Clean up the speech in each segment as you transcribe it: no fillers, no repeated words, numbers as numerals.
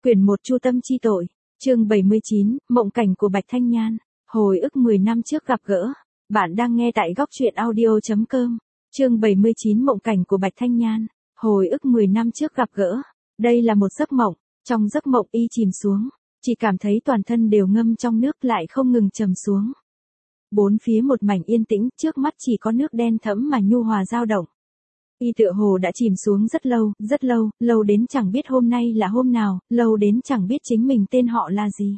Quyển 1 Chu tâm chi tội, chương 79, mộng cảnh của Bạch Thanh Nhan, hồi ức 10 năm trước gặp gỡ. Bạn đang nghe tại góc truyện audio.com, chương 79 mộng cảnh của Bạch Thanh Nhan, hồi ức 10 năm trước gặp gỡ. Đây là một giấc mộng, trong giấc mộng y chìm xuống, chỉ cảm thấy toàn thân đều ngâm trong nước lại không ngừng trầm xuống. Bốn phía một mảnh yên tĩnh, trước mắt chỉ có nước đen thẫm mà nhu hòa dao động. Y tựa hồ đã chìm xuống rất lâu, lâu đến chẳng biết hôm nay là hôm nào, lâu đến chẳng biết chính mình tên họ là gì.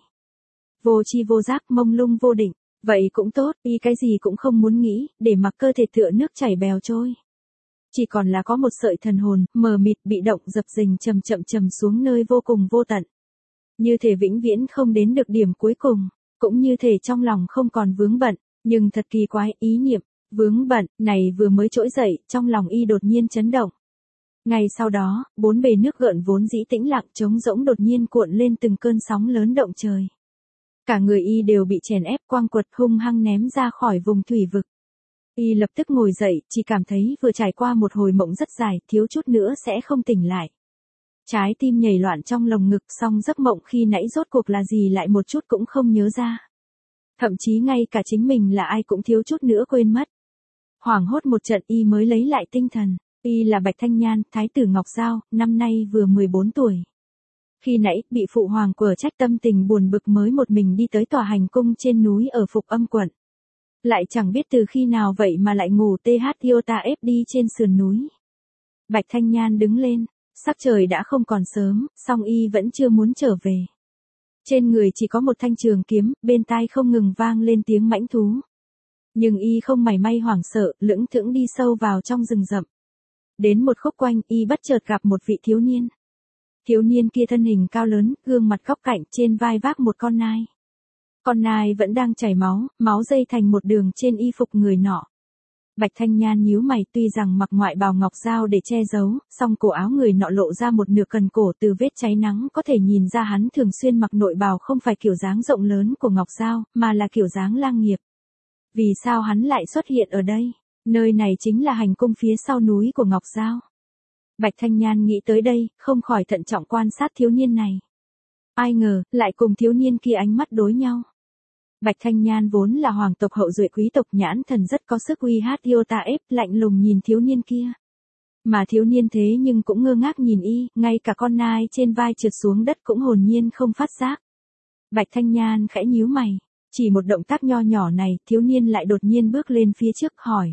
Vô tri vô giác, mông lung vô định, vậy cũng tốt, y cái gì cũng không muốn nghĩ, để mặc cơ thể tựa nước chảy bèo trôi. Chỉ còn là có một sợi thần hồn, mờ mịt, bị động, dập dềnh chậm xuống nơi vô cùng vô tận. Như thể vĩnh viễn không đến được điểm cuối cùng, cũng như thể trong lòng không còn vướng bận, nhưng thật kỳ quái, ý niệm vướng bận này vừa mới trỗi dậy, trong lòng y đột nhiên chấn động. Ngay sau đó, bốn bề nước gợn vốn dĩ tĩnh lặng trống rỗng đột nhiên cuộn lên từng cơn sóng lớn động trời. Cả người y đều bị chèn ép quăng quật hung hăng ném ra khỏi vùng thủy vực. Y lập tức ngồi dậy, chỉ cảm thấy vừa trải qua một hồi mộng rất dài, thiếu chút nữa sẽ không tỉnh lại. Trái tim nhảy loạn trong lồng ngực, song giấc mộng khi nãy rốt cuộc là gì lại một chút cũng không nhớ ra. Thậm chí ngay cả chính mình là ai cũng thiếu chút nữa quên mất. Hoảng hốt một trận y mới lấy lại tinh thần. Y là Bạch Thanh Nhan, thái tử Ngọc Giao, năm nay vừa 14 tuổi. Khi nãy, bị phụ hoàng quở trách tâm tình buồn bực mới một mình đi tới tòa hành cung trên núi ở Phục Âm quận. Lại chẳng biết từ khi nào vậy mà lại ngủ THIOTA đi trên sườn núi. Bạch Thanh Nhan đứng lên, sắc trời đã không còn sớm, song y vẫn chưa muốn trở về. Trên người chỉ có một thanh trường kiếm, bên tai không ngừng vang lên tiếng mãnh thú. Nhưng y không mảy may hoảng sợ, lững thững đi sâu vào trong rừng rậm. Đến một khúc quanh, y bất chợt gặp một vị thiếu niên. Thiếu niên kia thân hình cao lớn, gương mặt góc cạnh, trên vai vác một con nai. Con nai vẫn đang chảy máu, máu dây thành một đường trên y phục người nọ. Bạch Thanh Nhan nhíu mày, tuy rằng mặc ngoại bào ngọc dao để che giấu, song cổ áo người nọ lộ ra một nửa cần cổ, từ vết cháy nắng có thể nhìn ra hắn thường xuyên mặc nội bào không phải kiểu dáng rộng lớn của ngọc dao, mà là kiểu dáng lang nghiệp. Vì sao hắn lại xuất hiện ở đây? Nơi này chính là hành cung phía sau núi của Ngọc Giao. Bạch Thanh Nhan nghĩ tới đây, không khỏi thận trọng quan sát thiếu niên này. Ai ngờ, lại cùng thiếu niên kia ánh mắt đối nhau. Bạch Thanh Nhan vốn là hoàng tộc hậu duệ quý tộc, nhãn thần rất có sức uy HIOTA lạnh lùng nhìn thiếu niên kia. Mà thiếu niên thế nhưng cũng ngơ ngác nhìn y, ngay cả con nai trên vai trượt xuống đất cũng hồn nhiên không phát giác. Bạch Thanh Nhan khẽ nhíu mày. Chỉ một động tác nho nhỏ này, thiếu niên lại đột nhiên bước lên phía trước hỏi.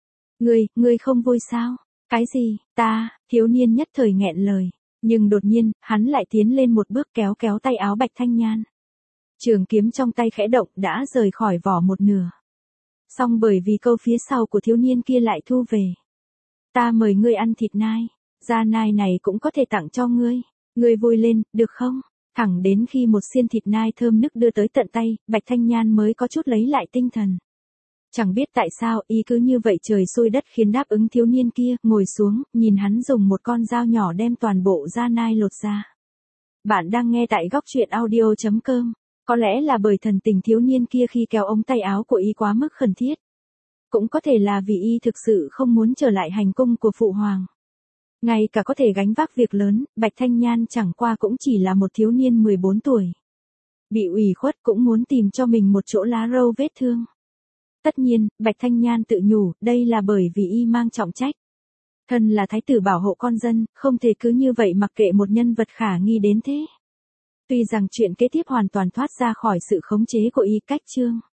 Ngươi không vui sao? Cái gì? Thiếu niên nhất thời nghẹn lời. Nhưng đột nhiên, hắn lại tiến lên một bước kéo tay áo Bạch Thanh Nhan. Trường kiếm trong tay khẽ động đã rời khỏi vỏ một nửa. Song bởi vì câu phía sau của thiếu niên kia lại thu về. Ta mời ngươi ăn thịt nai. Da nai này cũng có thể tặng cho ngươi. Ngươi vui lên, được không? Thẳng đến khi một xiên thịt nai thơm nức đưa tới tận tay, Bạch Thanh Nhan mới có chút lấy lại tinh thần. Chẳng biết tại sao, y cứ như vậy trời xui đất khiến đáp ứng thiếu niên kia, ngồi xuống, nhìn hắn dùng một con dao nhỏ đem toàn bộ da nai lột ra. Bạn đang nghe tại góc truyện audio.com, có lẽ là bởi thần tình thiếu niên kia khi kéo ống tay áo của y quá mức khẩn thiết. Cũng có thể là vì y thực sự không muốn trở lại hành cung của phụ hoàng. Ngay cả có thể gánh vác việc lớn, Bạch Thanh Nhan chẳng qua cũng chỉ là một thiếu niên 14 tuổi. Bị ủy khuất cũng muốn tìm cho mình một chỗ lá râu vết thương. Tất nhiên, Bạch Thanh Nhan tự nhủ, đây là bởi vì y mang trọng trách. Thân là thái tử bảo hộ con dân, không thể cứ như vậy mặc kệ một nhân vật khả nghi đến thế. Tuy rằng chuyện kế tiếp hoàn toàn thoát ra khỏi sự khống chế của y, cách chương.